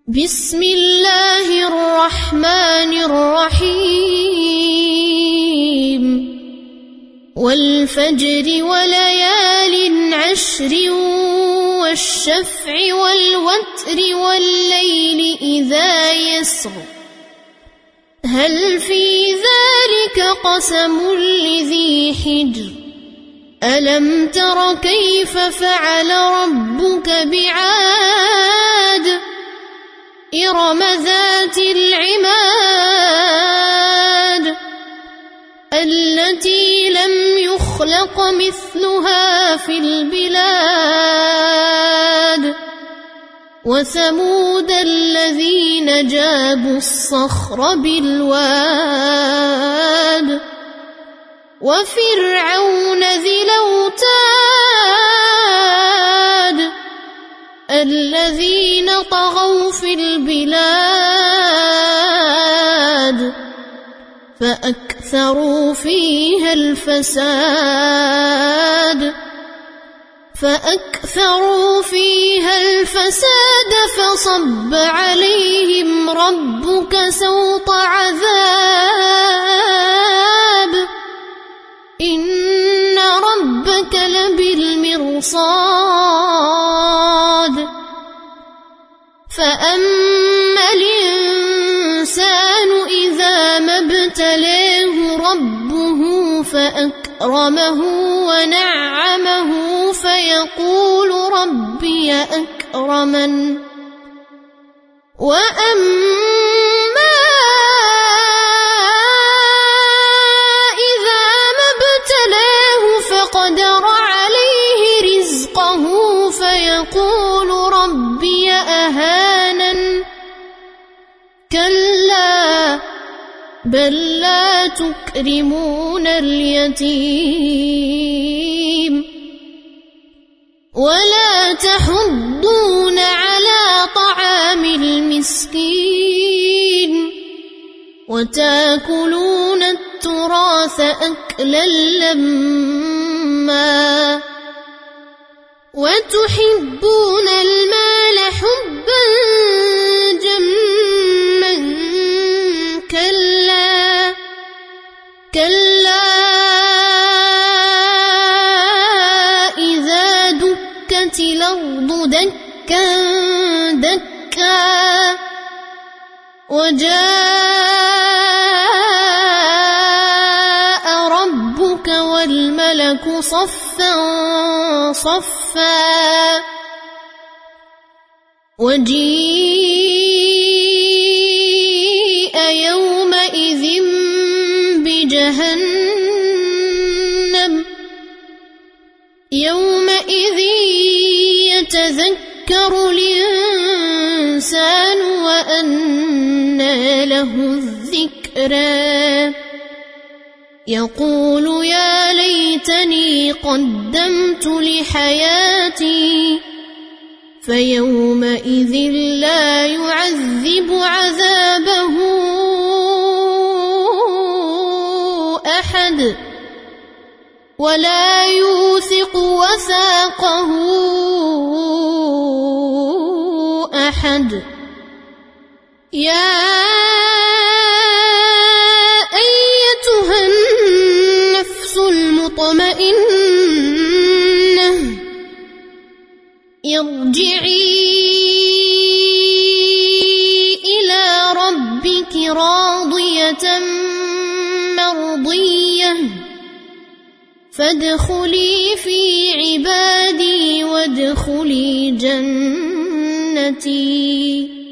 بسم الله الرحمن الرحيم والفجر وليال عشر والشفع والوتر والليل إذا يسر هل في ذلك قسم لذي حجر ألم تر كيف فعل ربك بعاد إرم ذات العماد التي لم يخلق مثلها في البلاد وثمود الذين جابوا الصخر بالواد وفرعون ذي الأوتاد الذين طغوا في البلاد فأكثروا فيها الفساد فصب عليهم ربك سوط عذاب إن ربك لبالمرصاد فأما الإنسان إذا ما ابتلاه ربه فأكرمه ونعمه فيقول ربي أكرمن وأما إذا ما ابتلاه فقدر عليه رزقه فيقول ربي أهانن كلا بل لا تكرمون اليتيم ولا تحضون على طعام المسكين وتاكلون التراث أكلا لما وتحبون المال حبا جما كلا إذا دكت الأرض دكا دكا وجاء ربك والملك صفا صفا وجيء يومئذ بجهنم يومئذ يتذكر الإنسان وأنى له الذكرى يقول يا ليتني قدمت لحياتي فيومئذ لا يعذب عذابه أحد ولا يوثق وثاقه أحد يا أيتها النفس المطمئنة ارجعي إلى ربك راضية مرضية فادخلي في عبادي وادخلي جنتي